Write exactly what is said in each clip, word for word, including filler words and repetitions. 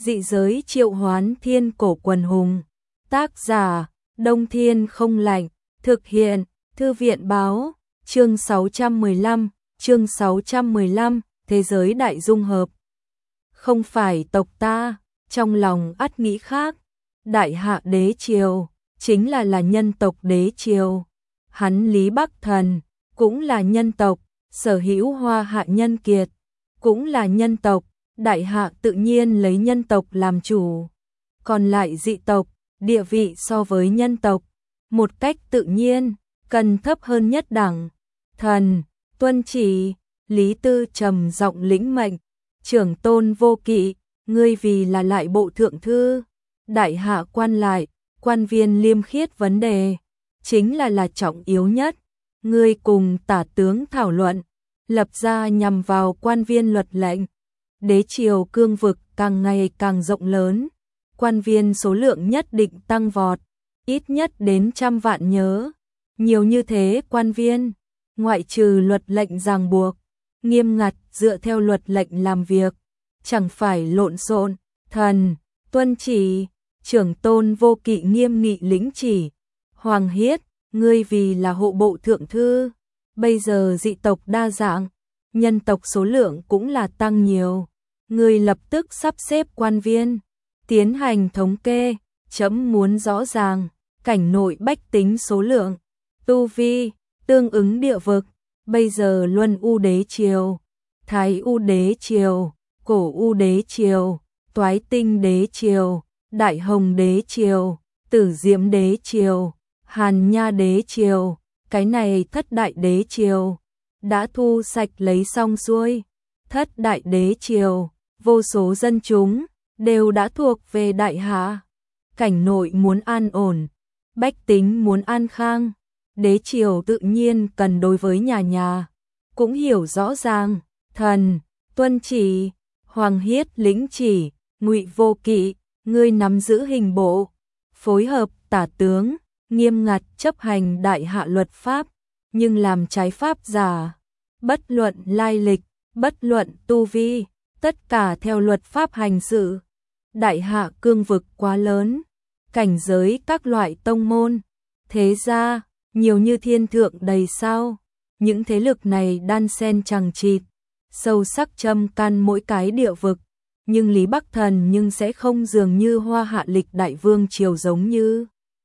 Dị giới triệu hoán thiên cổ quần hùng. Tác giả, Đông Thiên Không Lạnh. Thực hiện, Thư viện Báo. Chương sáu trăm mười lăm, chương sáu trăm mười lăm, Thế giới đại dung hợp. Không phải tộc ta, trong lòng ắt nghĩ khác. Đại hạ đế triều, chính là là nhân tộc đế triều. Hắn Lý Bắc Thần, cũng là nhân tộc, sở hữu Hoa Hạ nhân kiệt, cũng là nhân tộc. Đại hạ tự nhiên lấy nhân tộc làm chủ. Còn lại dị tộc, địa vị so với nhân tộc, một cách tự nhiên, cần thấp hơn nhất đẳng. Thần, tuân chỉ, Lý Tư trầm giọng lĩnh mệnh. Trưởng tôn Vô Kỵ, ngươi vì là lại bộ thượng thư. Đại hạ quan lại, quan viên liêm khiết vấn đề, chính là là trọng yếu nhất. Ngươi cùng tả tướng thảo luận, lập ra nhằm vào quan viên luật lệnh. Đế triều cương vực càng ngày càng rộng lớn, quan viên số lượng nhất định tăng vọt, ít nhất đến trăm vạn nhớ. Nhiều như thế quan viên, ngoại trừ luật lệnh ràng buộc, nghiêm ngặt dựa theo luật lệnh làm việc, chẳng phải lộn xộn. Thần, tuân chỉ, trưởng tôn Vô Kỵ nghiêm nghị lĩnh chỉ. Hoàng Hiết, ngươi vì là hộ bộ thượng thư, bây giờ dị tộc đa dạng, nhân tộc số lượng cũng là tăng nhiều. Ngươi lập tức sắp xếp quan viên, tiến hành thống kê, chấm muốn rõ ràng, cảnh nội bách tính số lượng, tu vi, tương ứng địa vực. Bây giờ Luân U đế triều, Thái U đế triều, Cổ U đế triều, Toái Tinh đế triều, Đại Hồng đế triều, Tử Diễm đế triều, Hàn Nha đế triều, cái này thất đại đế triều đã thu sạch lấy xong xuôi. Thất đại đế triều, vô số dân chúng đều đã thuộc về đại hạ. Cảnh nội muốn an ổn, bách tính muốn an khang, đế triều tự nhiên cần đối với nhà nhà cũng hiểu rõ ràng. Thần, tuân chỉ, Hoàng Hiết lĩnh chỉ. Ngụy Vô Kỵ, ngươi nắm giữ hình bộ, phối hợp tả tướng, nghiêm ngặt chấp hành đại hạ luật pháp, nhưng làm trái pháp giả, bất luận lai lịch, bất luận tu vi, tất cả theo luật pháp hành sự. Đại hạ cương vực quá lớn, cảnh giới các loại tông môn, thế gia, nhiều như thiên thượng đầy sao. Những thế lực này đan xen chằng chịt, sâu sắc châm can mỗi cái địa vực. Nhưng Lý Bắc Thần nhưng sẽ không dường như Hoa Hạ lịch đại vương triều giống như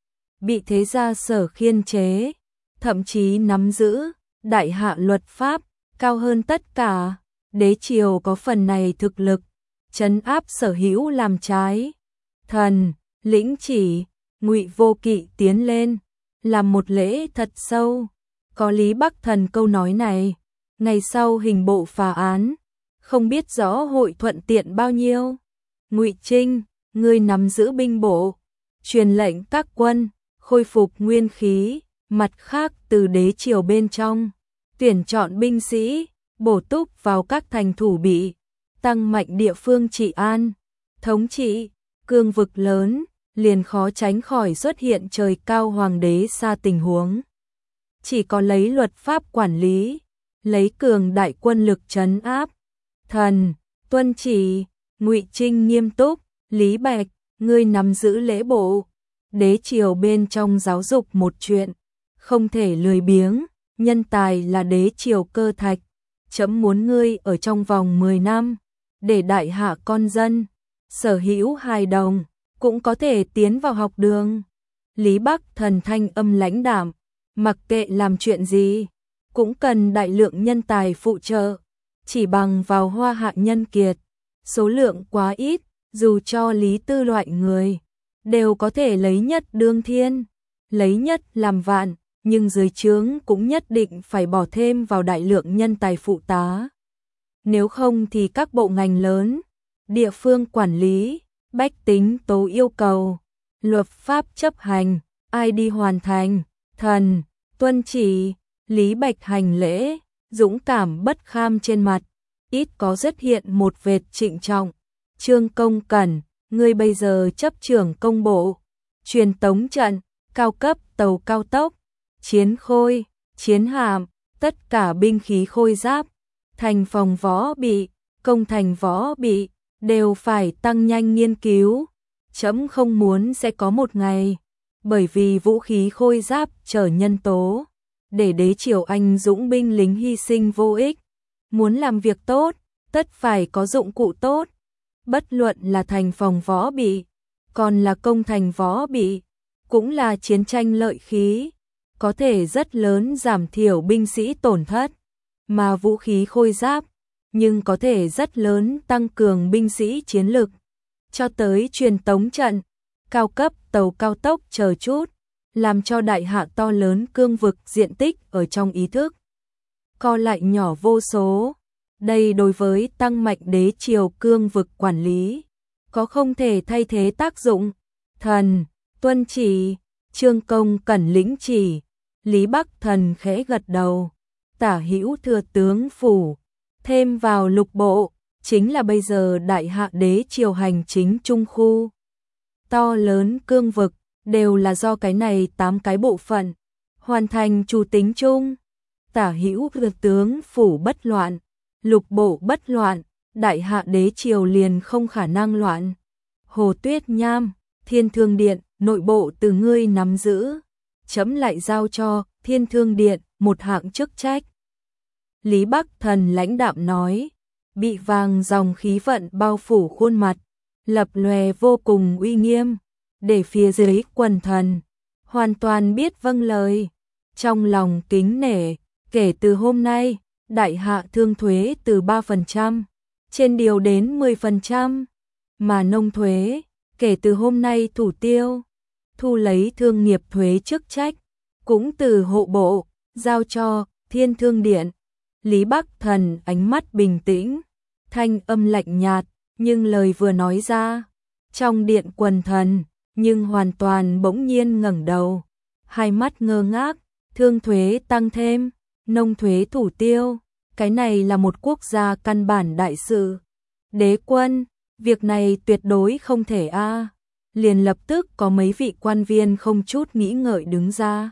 bị thế gia sở khiên chế, thậm chí nắm giữ đại hạ luật pháp cao hơn tất cả. Đế triều có phần này thực lực, trấn áp sở hữu làm trái. Thần, lĩnh chỉ. Ngụy Vô Kỵ tiến lên, làm một lễ thật sâu. Có Lý Bắc Thần câu nói này, ngày sau hình bộ phá án, không biết rõ hội thuận tiện bao nhiêu. Ngụy Trinh, ngươi nắm giữ binh bộ, truyền lệnh các quân khôi phục nguyên khí. Mặt khác từ đế triều bên trong, tuyển chọn binh sĩ, bổ túc vào các thành thủ bị, tăng mạnh địa phương trị an, thống trị. Cương vực lớn, liền khó tránh khỏi xuất hiện trời cao hoàng đế xa tình huống. Chỉ có lấy luật pháp quản lý, lấy cường đại quân lực trấn áp. Thần, tuân chỉ. Ngụy Trinh nghiêm túc. Lý Bạch, ngươi nắm giữ lễ bộ, đế triều bên trong giáo dục một chuyện, không thể lười biếng, nhân tài là đế triều cơ thạch. Chấm muốn ngươi ở trong vòng mười năm, để đại hạ con dân, sở hữu hài đồng, cũng có thể tiến vào học đường. Lý Bắc Thần thanh âm lãnh đạm, mặc kệ làm chuyện gì, cũng cần đại lượng nhân tài phụ trợ. Chỉ bằng vào Hoa Hạ nhân kiệt, số lượng quá ít, dù cho Lý Tư loại người, đều có thể lấy nhất đương thiên, lấy nhất làm vạn, nhưng dưới trướng cũng nhất định phải bỏ thêm vào đại lượng nhân tài phụ tá. Nếu không thì các bộ ngành lớn, địa phương quản lý, bách tính tố yêu cầu, luật pháp chấp hành, ai đi hoàn thành. Thần, tuân chỉ. Lý Bạch hành lễ, dũng cảm bất kham trên mặt, ít có xuất hiện một vệt trịnh trọng. Trương Công Cẩn, ngươi bây giờ chấp trưởng công bộ, truyền tống trận, cao cấp tàu cao tốc, chiến khôi, chiến hạm, tất cả binh khí khôi giáp, thành phòng võ bị, công thành võ bị, đều phải tăng nhanh nghiên cứu. Trẫm không muốn sẽ có một ngày, bởi vì vũ khí khôi giáp trở nhân tố, để đế triều anh dũng binh lính hy sinh vô ích. Muốn làm việc tốt, tất phải có dụng cụ tốt. Bất luận là thành phòng võ bị, còn là công thành võ bị, cũng là chiến tranh lợi khí, có thể rất lớn giảm thiểu binh sĩ tổn thất. Mà vũ khí khôi giáp, nhưng có thể rất lớn tăng cường binh sĩ chiến lực. Cho tới truyền tống trận, cao cấp tàu cao tốc chờ chút, làm cho đại hạ to lớn cương vực diện tích ở trong ý thức co lại nhỏ vô số. Đây đối với tăng mạnh đế triều cương vực quản lý, có không thể thay thế tác dụng. Thần, tuân chỉ, Trương Công cẩn lĩnh chỉ, Lý Bắc Thần khẽ gật đầu. Tả hữu thừa tướng phủ, thêm vào lục bộ, chính là bây giờ đại hạ đế triều hành chính trung khu. To lớn cương vực, đều là do cái này tám cái bộ phận, hoàn thành chủ tính chung. Tả hữu thừa tướng phủ bất loạn, lục bộ bất loạn, đại hạ đế triều liền không khả năng loạn. Hồ Tuyết Nham, Thiên Thương Điện, nội bộ từ ngươi nắm giữ, chấm lại giao cho Thiên Thương Điện một hạng chức trách. Lý Bắc Thần lãnh đạm nói, bị vàng dòng khí vận bao phủ khuôn mặt, lập lòe vô cùng uy nghiêm, để phía dưới quần thần hoàn toàn biết vâng lời. Trong lòng kính nể, kể từ hôm nay, đại hạ thương thuế từ ba phần trăm trên điều đến mười phần trăm, mà nông thuế, kể từ hôm nay thủ tiêu, thu lấy thương nghiệp thuế chức trách, cũng từ hộ bộ, giao cho Thiên Thương Điện. Lý Bắc Thần ánh mắt bình tĩnh, thanh âm lạnh nhạt, nhưng lời vừa nói ra, trong điện quần thần, nhưng hoàn toàn bỗng nhiên ngẩng đầu, hai mắt ngơ ngác. Thương thuế tăng thêm, nông thuế thủ tiêu, cái này là một quốc gia căn bản đại sự. Đế quân, việc này tuyệt đối không thể a. À. Liền lập tức có mấy vị quan viên không chút nghĩ ngợi đứng ra,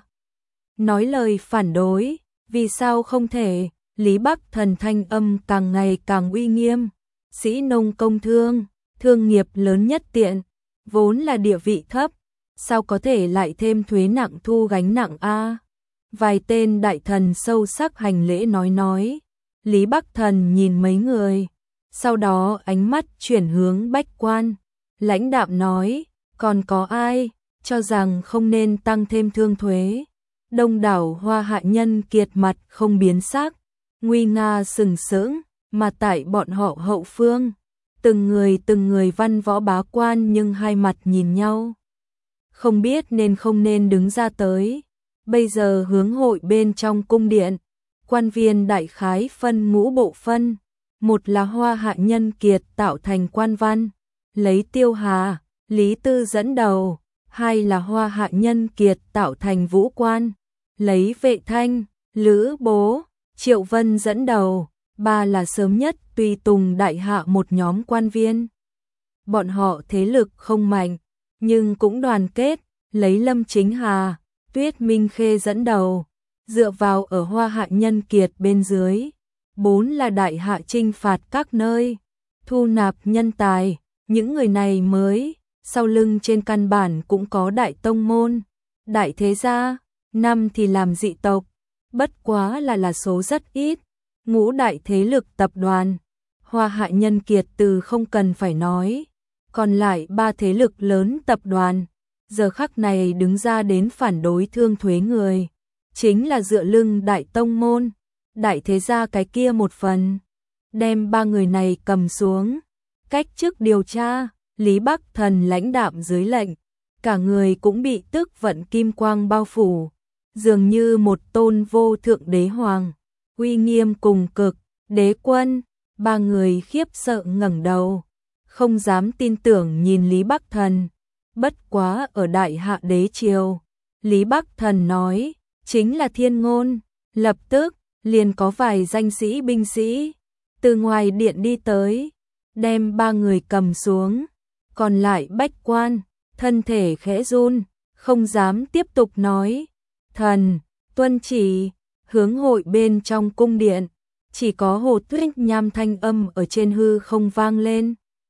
nói lời phản đối. Vì sao không thể? Lý Bắc Thần thanh âm càng ngày càng uy nghiêm. Sĩ nông công thương, thương nghiệp lớn nhất tiện, vốn là địa vị thấp, sao có thể lại thêm thuế nặng thu gánh nặng a? Vài tên đại thần sâu sắc hành lễ nói nói. Lý Bắc Thần nhìn mấy người, sau đó ánh mắt chuyển hướng Bách Quan, lãnh đạm nói, còn có ai cho rằng không nên tăng thêm thương thuế? Đông đảo Hoa hạ nhân kiệt mặt không biến sắc, nguy nga sừng sững, mà tại bọn họ hậu phương, từng người từng người văn võ bá quan nhưng hai mặt nhìn nhau, không biết nên không nên đứng ra tới. Bây giờ hướng hội bên trong cung điện, quan viên đại khái phân ngũ bộ phân, một là Hoa hạ nhân kiệt tạo thành quan văn, lấy Tiêu Hà, Lý Tư dẫn đầu, hai là Hoa hạ nhân kiệt tạo thành vũ quan, lấy Vệ Thanh, Lữ Bố, Triệu Vân dẫn đầu, ba là sớm nhất tùy tùng đại hạ một nhóm quan viên. Bọn họ thế lực không mạnh, nhưng cũng đoàn kết, lấy Lâm Chính Hà, Tuyết Minh Khê dẫn đầu, dựa vào ở Hoa hạ nhân kiệt bên dưới. Bốn là đại hạ chinh phạt các nơi, thu nạp nhân tài, những người này mới, sau lưng trên căn bản cũng có đại tông môn, đại thế gia. Năm thì làm dị tộc, bất quá là là số rất ít. Ngũ đại thế lực tập đoàn, Hoa hạ nhân kiệt từ không cần phải nói, còn lại ba thế lực lớn tập đoàn, giờ khắc này đứng ra đến phản đối thương thuế người, chính là dựa lưng đại tông môn, đại thế gia cái kia một phần. Đem ba người này cầm xuống, cách chức điều tra. Lý Bắc Thần lãnh đạm dưới lệnh, cả người cũng bị tức vận kim quang bao phủ, dường như một tôn vô thượng đế hoàng, uy nghiêm cùng cực. Đế quân, ba người khiếp sợ ngẩng đầu, không dám tin tưởng nhìn Lý Bắc Thần. Bất quá ở đại hạ đế triều, Lý Bắc Thần nói, chính là thiên ngôn. Lập tức, liền có vài danh sĩ binh sĩ từ ngoài điện đi tới, đem ba người cầm xuống. Còn lại Bách Quan, thân thể khẽ run, không dám tiếp tục nói. Thần, tuân chỉ. Hướng hội bên trong cung điện, chỉ có Hồ Tuyết Nham thanh âm ở trên hư không vang lên.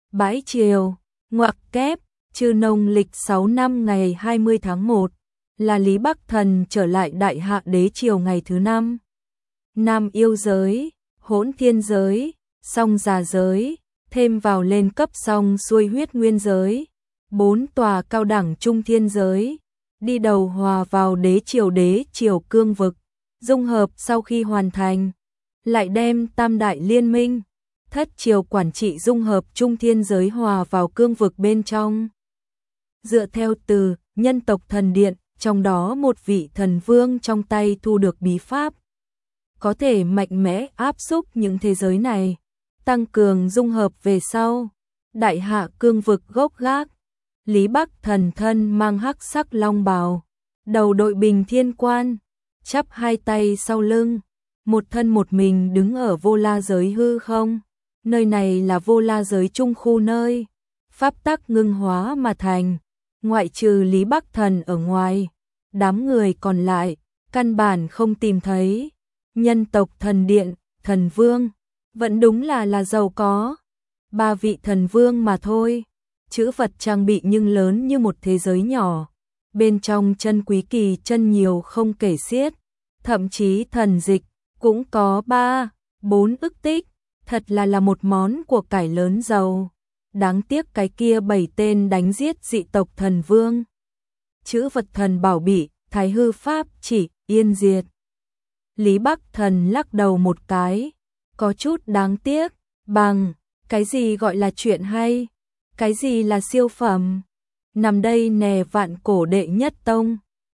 Bãi triều, ngoặc kép, chư nông lịch sáu năm ngày hai mươi tháng một, là Lý Bắc Thần trở lại Đại Hạ đế triều ngày thứ năm. Nam yêu giới, hỗn thiên giới, song già giới, thêm vào lên cấp song xuôi huyết nguyên giới, bốn tòa cao đẳng trung thiên giới, đi đầu hòa vào đế triều đế triều cương vực, dung hợp sau khi hoàn thành, lại đem tam đại liên minh, thất triều quản trị dung hợp trung thiên giới hòa vào cương vực bên trong. Dựa theo từ nhân tộc thần điện, trong đó một vị thần vương trong tay thu được bí pháp, có thể mạnh mẽ áp xúc những thế giới này, tăng cường dung hợp về sau. Đại hạ cương vực gốc gác, Lý Bắc Thần thân mang hắc sắc long bào, đầu đội bình thiên quan, chắp hai tay sau lưng, một thân một mình đứng ở vô la giới hư không. Nơi này là vô la giới trung khu nơi pháp tắc ngưng hóa mà thành, ngoại trừ Lý Bắc Thần ở ngoài, đám người còn lại căn bản không tìm thấy. Nhân tộc thần điện, thần vương, vẫn đúng là là giàu có, ba vị thần vương mà thôi. Chữ vật trang bị nhưng lớn như một thế giới nhỏ, bên trong chân quý kỳ chân nhiều không kể xiết, thậm chí thần dịch cũng có ba, bốn ức tích, thật là là một món của cải lớn giàu. Đáng tiếc cái kia bảy tên đánh giết dị tộc thần vương. Chữ vật thần bảo bị, thái hư pháp chỉ, yên diệt. Lý Bắc Thần lắc đầu một cái, có chút đáng tiếc, bằng, cái gì gọi là chuyện hay, cái gì là siêu phẩm. Nằm đây nè vạn cổ đệ nhất tông,